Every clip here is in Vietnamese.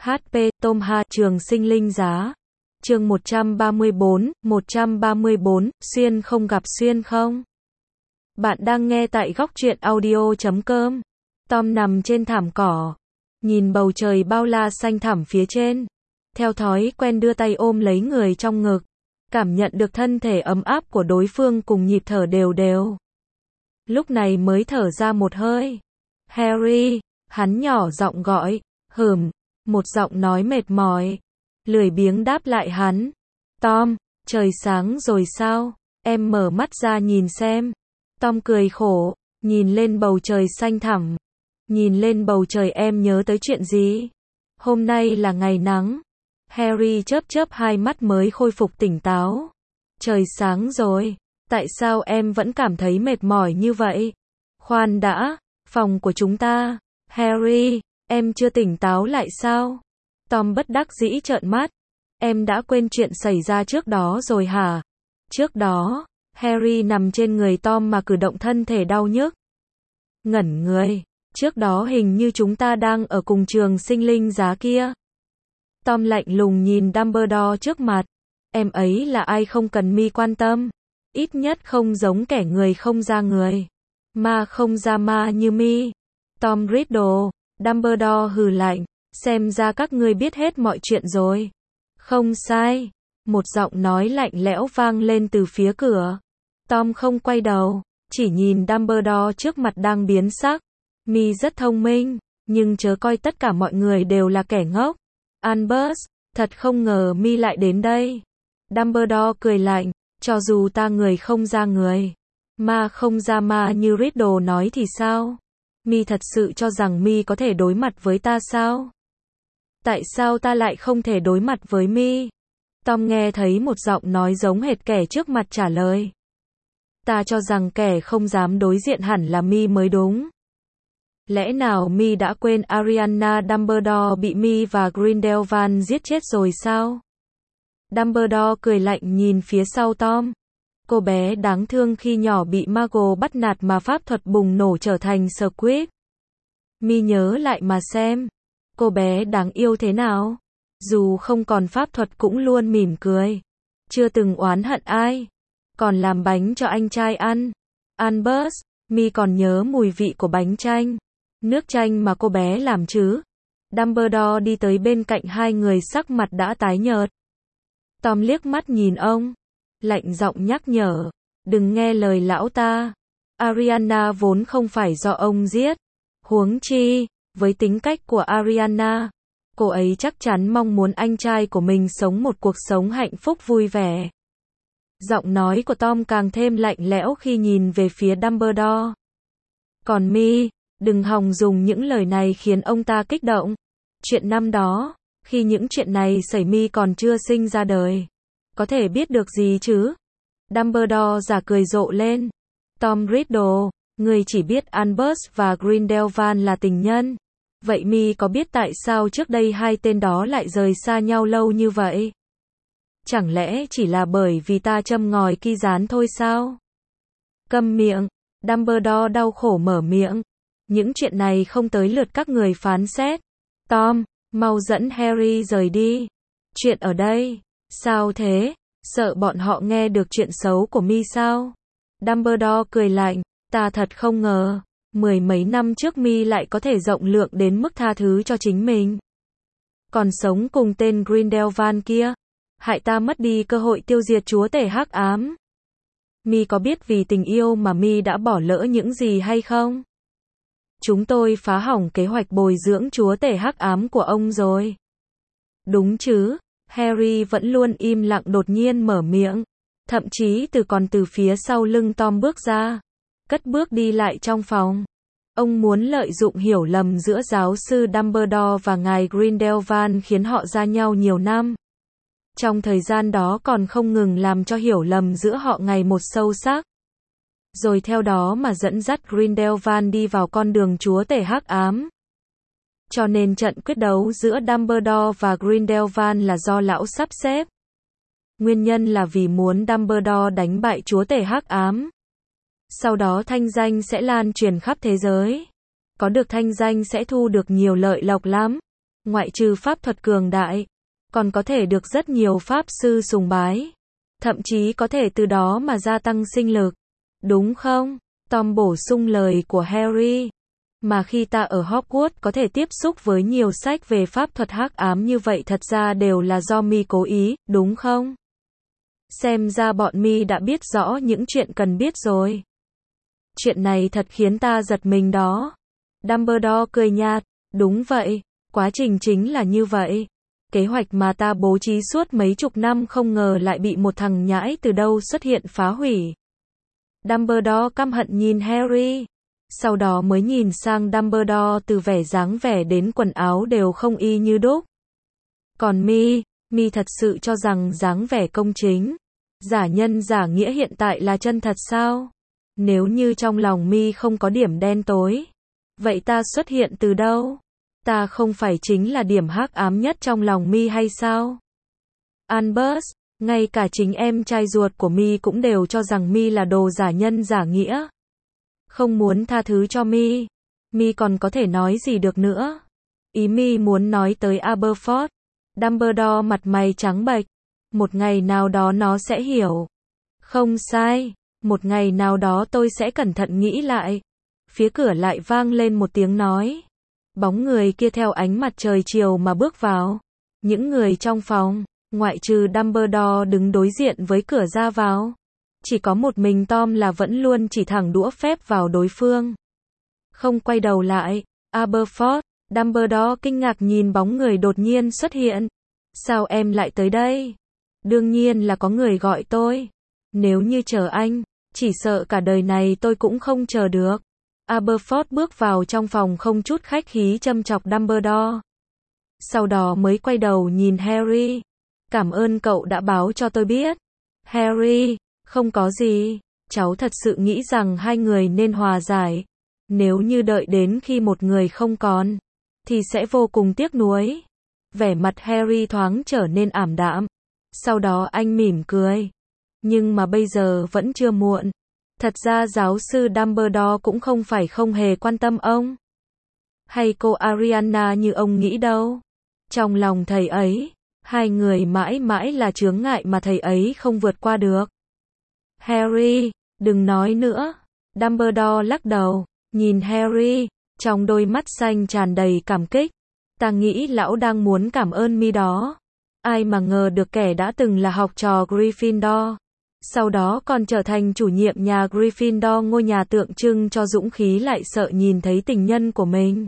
HP Tom Ha Trường Sinh Linh Giá. Chương 134, xuyên không gặp xuyên không. Bạn đang nghe tại góc truyện audio.com. Tom nằm trên thảm cỏ, nhìn bầu trời bao la xanh thẳm phía trên. Theo thói quen đưa tay ôm lấy người trong ngực, cảm nhận được thân thể ấm áp của đối phương cùng nhịp thở đều đều. Lúc này mới thở ra một hơi. Harry, hắn nhỏ giọng gọi, một giọng nói mệt mỏi. Lười biếng đáp lại hắn. Tom, trời sáng rồi sao? Em mở mắt ra nhìn xem. Tom cười khổ, nhìn lên bầu trời xanh thẳm. Nhìn lên bầu trời em nhớ tới chuyện gì? Hôm nay là ngày nắng. Harry chớp chớp hai mắt mới khôi phục tỉnh táo. Trời sáng rồi, tại sao em vẫn cảm thấy mệt mỏi như vậy? Khoan đã, phòng của chúng ta. Harry, em chưa tỉnh táo lại sao? Tom bất đắc dĩ trợn mắt. Em đã quên chuyện xảy ra trước đó rồi hả? Trước đó, Harry nằm trên người Tom mà cử động thân thể đau nhức. Ngẩn người, trước đó hình như chúng ta đang ở cùng trường sinh linh giá kia. Tom lạnh lùng nhìn Dumbledore trước mặt. Em ấy là ai không cần mi quan tâm. Ít nhất không giống kẻ người không ra người. Ma không ra ma như mi. Tom Riddle, Dumbledore hừ lạnh. Xem ra các ngươi biết hết mọi chuyện rồi. Không sai. Một giọng nói lạnh lẽo vang lên từ phía cửa. Tom không quay đầu, chỉ nhìn Dumbledore trước mặt đang biến sắc. Mi rất thông minh, nhưng chớ coi tất cả mọi người đều là kẻ ngốc. Albus, thật không ngờ mi lại đến đây. Dumbledore cười lạnh, cho dù ta người không ra người, ma không ra ma như Riddle nói thì sao? Mi thật sự cho rằng mi có thể đối mặt với ta sao? Tại sao ta lại không thể đối mặt với mi? Tom nghe thấy một giọng nói giống hệt kẻ trước mặt trả lời. Ta cho rằng kẻ không dám đối diện hẳn là mi mới đúng. Lẽ nào mi đã quên Ariana Dumbledore bị mi và Grindelwald giết chết rồi sao? Dumbledore cười lạnh nhìn phía sau Tom. Cô bé đáng thương khi nhỏ bị Muggle bắt nạt mà pháp thuật bùng nổ trở thành Squib. Mi nhớ lại mà xem. Cô bé đáng yêu thế nào? Dù không còn pháp thuật cũng luôn mỉm cười. Chưa từng oán hận ai. Còn làm bánh cho anh trai ăn. Albus, mi còn nhớ mùi vị của bánh chanh, nước chanh mà cô bé làm chứ? Dumbledore đi tới bên cạnh hai người sắc mặt đã tái nhợt. Tom liếc mắt nhìn ông. Lạnh giọng nhắc nhở. Đừng nghe lời lão ta. Ariana vốn không phải do ông giết. Huống chi, với tính cách của Ariana, cô ấy chắc chắn mong muốn anh trai của mình sống một cuộc sống hạnh phúc vui vẻ. Giọng nói của Tom càng thêm lạnh lẽo khi nhìn về phía Dumbledore. Còn mi, đừng hòng dùng những lời này khiến ông ta kích động. Chuyện năm đó, khi những chuyện này xảy mi còn chưa sinh ra đời. Có thể biết được gì chứ? Dumbledore giả cười rộ lên. Tom Riddle, người chỉ biết Albus và Grindelwald là tình nhân. Vậy mi có biết tại sao trước đây hai tên đó lại rời xa nhau lâu như vậy? Chẳng lẽ chỉ là bởi vì ta châm ngòi ki gián thôi sao? Câm miệng. Dumbledore đau khổ mở miệng. Những chuyện này không tới lượt các người phán xét. Tom, mau dẫn Harry rời đi. Chuyện ở đây. Sao thế? Sợ bọn họ nghe được chuyện xấu của mi sao? Dumbledore cười lạnh. Ta thật không ngờ. Mười mấy năm trước mi lại có thể rộng lượng đến mức tha thứ cho chính mình. Còn sống cùng tên Grindelwald kia. Hại ta mất đi cơ hội tiêu diệt chúa tể hắc ám. Mi có biết vì tình yêu mà mi đã bỏ lỡ những gì hay không? Chúng tôi phá hỏng kế hoạch bồi dưỡng chúa tể hắc ám của ông rồi. Đúng chứ? Harry vẫn luôn im lặng đột nhiên mở miệng. Thậm chí còn từ phía sau lưng Tom bước ra. Cất bước đi lại trong phòng. Ông muốn lợi dụng hiểu lầm giữa giáo sư Dumbledore và ngài Grindelwald khiến họ ra nhau nhiều năm. Trong thời gian đó còn không ngừng làm cho hiểu lầm giữa họ ngày một sâu sắc. Rồi theo đó mà dẫn dắt Grindelwald đi vào con đường chúa tể hắc ám. Cho nên trận quyết đấu giữa Dumbledore và Grindelwald là do lão sắp xếp. Nguyên nhân là vì muốn Dumbledore đánh bại chúa tể hắc ám. Sau đó thanh danh sẽ lan truyền khắp thế giới. Có được thanh danh sẽ thu được nhiều lợi lộc lắm. ngoại trừ pháp thuật cường đại, còn có thể được rất nhiều pháp sư sùng bái. Thậm chí có thể từ đó mà gia tăng sinh lực. Đúng không? Tom bổ sung lời của Harry. Mà khi ta ở Hogwarts có thể tiếp xúc với nhiều sách về pháp thuật hắc ám như vậy thật ra đều là do mi cố ý, đúng không? Xem ra bọn mi đã biết rõ những chuyện cần biết rồi. Chuyện này thật khiến ta giật mình đó. Dumbledore cười nhạt, đúng vậy, quá trình chính là như vậy. Kế hoạch mà ta bố trí suốt mấy chục năm không ngờ lại bị một thằng nhãi từ đâu xuất hiện phá hủy. Dumbledore căm hận nhìn Harry, sau đó mới nhìn sang Dumbledore, từ vẻ dáng vẻ đến quần áo đều không y như đúc. Còn mi thật sự cho rằng dáng vẻ công chính, giả nhân giả nghĩa hiện tại là chân thật sao? Nếu như trong lòng mi không có điểm đen tối, vậy ta xuất hiện từ đâu? Ta không phải chính là điểm hắc ám nhất trong lòng mi hay sao? Albus, ngay cả chính em trai ruột của mi cũng đều cho rằng mi là đồ giả nhân giả nghĩa. Không muốn tha thứ cho mi còn có thể nói gì được nữa? Ý mi muốn nói tới Aberforth. Dumbledore mặt mày trắng bệch. Một ngày nào đó nó sẽ hiểu. Không sai, một ngày nào đó tôi sẽ cẩn thận nghĩ lại. Phía cửa lại vang lên một tiếng nói. Bóng người kia theo ánh mặt trời chiều mà bước vào. Những người trong phòng, ngoại trừ Dumbledore đứng đối diện với cửa ra vào, chỉ có một mình Tom là vẫn luôn chỉ thẳng đũa phép vào đối phương. Không quay đầu lại. Aberforth, Dumbledore kinh ngạc nhìn bóng người đột nhiên xuất hiện. Sao em lại tới đây? Đương nhiên là có người gọi tôi. Nếu như chờ anh, chỉ sợ cả đời này tôi cũng không chờ được. Aberforth bước vào trong phòng không chút khách khí châm chọc Dumbledore. Sau đó mới quay đầu nhìn Harry. Cảm ơn cậu đã báo cho tôi biết. Harry, không có gì. Cháu thật sự nghĩ rằng hai người nên hòa giải. Nếu như đợi đến khi một người không còn, thì sẽ vô cùng tiếc nuối. Vẻ mặt Harry thoáng trở nên ảm đạm. Sau đó anh mỉm cười. Nhưng mà bây giờ vẫn chưa muộn. Thật ra giáo sư Dumbledore cũng không phải không hề quan tâm ông. Hay cô Ariana như ông nghĩ đâu. Trong lòng thầy ấy, hai người mãi mãi là chướng ngại mà thầy ấy không vượt qua được. Harry, đừng nói nữa. Dumbledore lắc đầu, nhìn Harry, trong đôi mắt xanh tràn đầy cảm kích. Ta nghĩ lão đang muốn cảm ơn mi đó. Ai mà ngờ được kẻ đã từng là học trò Gryffindor, sau đó còn trở thành chủ nhiệm nhà Gryffindor, ngôi nhà tượng trưng cho dũng khí, lại sợ nhìn thấy tình nhân của mình.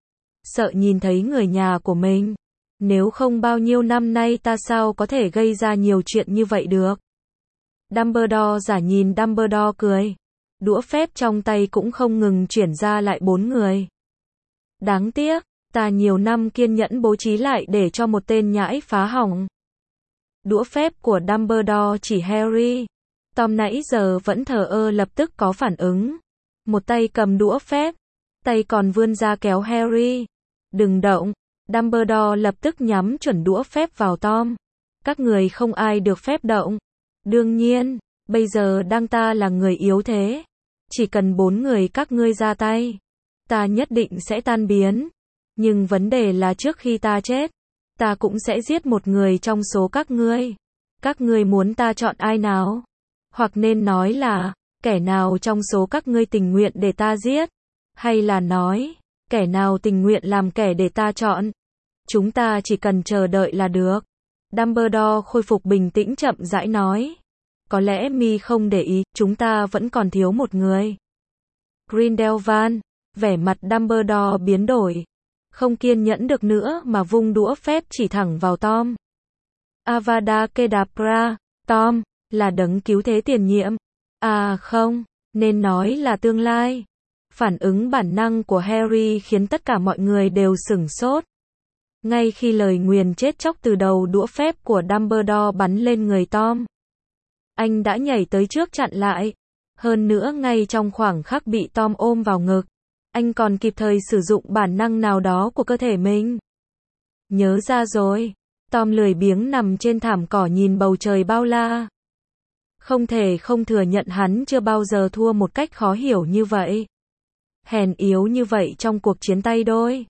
Sợ nhìn thấy người nhà của mình. Nếu không bao nhiêu năm nay ta sao có thể gây ra nhiều chuyện như vậy được. Dumbledore giả nhìn Dumbledore cười. Đũa phép trong tay cũng không ngừng chuyển ra lại 4 người. Đáng tiếc, ta nhiều năm kiên nhẫn bố trí lại để cho một tên nhãi phá hỏng. Đũa phép của Dumbledore chỉ Harry. Tom nãy giờ vẫn thờ ơ lập tức có phản ứng. Một tay cầm đũa phép, tay còn vươn ra kéo Harry. Đừng động. Dumbledore lập tức nhắm chuẩn đũa phép vào Tom. Các người không ai được phép động. Đương nhiên, bây giờ đang ta là người yếu thế. Chỉ cần 4 người các ngươi ra tay, ta nhất định sẽ tan biến. Nhưng vấn đề là trước khi ta chết, ta cũng sẽ giết một người trong số các ngươi. Các ngươi muốn ta chọn ai nào? Hoặc nên nói là, kẻ nào trong số các ngươi tình nguyện để ta giết? Hay là nói, kẻ nào tình nguyện làm kẻ để ta chọn? Chúng ta chỉ cần chờ đợi là được. Dumbledore khôi phục bình tĩnh chậm rãi nói. Có lẽ mi không để ý, chúng ta vẫn còn thiếu một người. Grindelwald, vẻ mặt Dumbledore biến đổi. Không kiên nhẫn được nữa mà vung đũa phép chỉ thẳng vào Tom. Avada Kedavra, Tom, là đấng cứu thế tiền nhiệm. À không, nên nói là tương lai. Phản ứng bản năng của Harry khiến tất cả mọi người đều sửng sốt. Ngay khi lời nguyền chết chóc từ đầu đũa phép của Dumbledore bắn lên người Tom, anh đã nhảy tới trước chặn lại. Hơn nữa ngay trong khoảng khắc bị Tom ôm vào ngực, anh còn kịp thời sử dụng bản năng nào đó của cơ thể mình. Nhớ ra rồi. Tom lười biếng nằm trên thảm cỏ nhìn bầu trời bao la. Không thể không thừa nhận hắn chưa bao giờ thua một cách khó hiểu như vậy. Hèn yếu như vậy trong cuộc chiến tay đôi.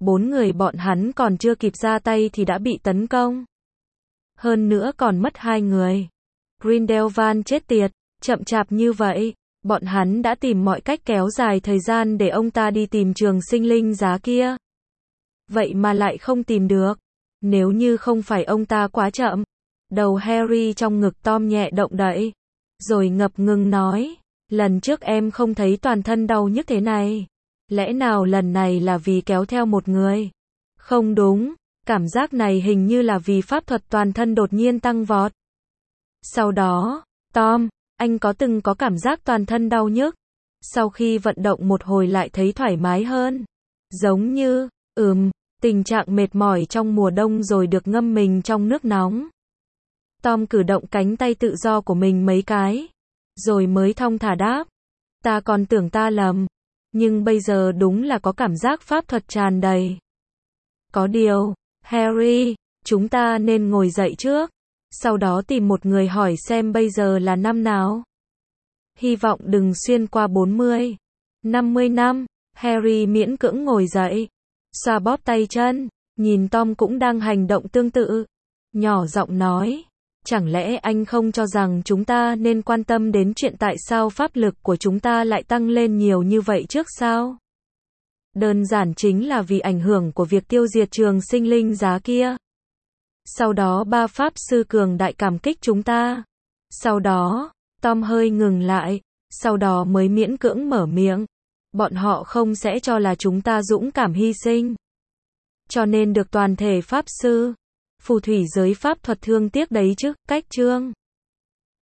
4 người bọn hắn còn chưa kịp ra tay thì đã bị tấn công. Hơn nữa còn mất 2 người. Grindelwald chết tiệt, chậm chạp như vậy, bọn hắn đã tìm mọi cách kéo dài thời gian để ông ta đi tìm trường sinh linh giá kia. Vậy mà lại không tìm được. Nếu như không phải ông ta quá chậm. Đầu Harry trong ngực Tom nhẹ động đậy. Rồi ngập ngừng nói, lần trước em không thấy toàn thân đau nhức thế này. Lẽ nào lần này là vì kéo theo một người? Không đúng, cảm giác này hình như là vì pháp thuật toàn thân đột nhiên tăng vọt. Sau đó, Tom, anh có từng có cảm giác toàn thân đau nhức? Sau khi vận động một hồi lại thấy thoải mái hơn. Giống như, tình trạng mệt mỏi trong mùa đông rồi được ngâm mình trong nước nóng. Tom cử động cánh tay tự do của mình mấy cái. Rồi mới thong thả đáp. Ta còn tưởng ta lầm. Nhưng bây giờ đúng là có cảm giác pháp thuật tràn đầy. Có điều, Harry, chúng ta nên ngồi dậy trước. Sau đó tìm một người hỏi xem bây giờ là năm nào. Hy vọng đừng xuyên qua 40, 50 năm. Harry miễn cưỡng ngồi dậy. Xoa bóp tay chân. Nhìn Tom cũng đang hành động tương tự. Nhỏ giọng nói. Chẳng lẽ anh không cho rằng chúng ta nên quan tâm đến chuyện tại sao pháp lực của chúng ta lại tăng lên nhiều như vậy trước sao? Đơn giản chính là vì ảnh hưởng của việc tiêu diệt trường sinh linh giá kia. Sau đó 3 pháp sư cường đại cảm kích chúng ta. Sau đó, Tom hơi ngừng lại, sau đó mới miễn cưỡng mở miệng. Bọn họ không sẽ cho là chúng ta dũng cảm hy sinh. Cho nên được toàn thể pháp sư, phù thủy giới pháp thuật thương tiếc đấy chứ, cách chương.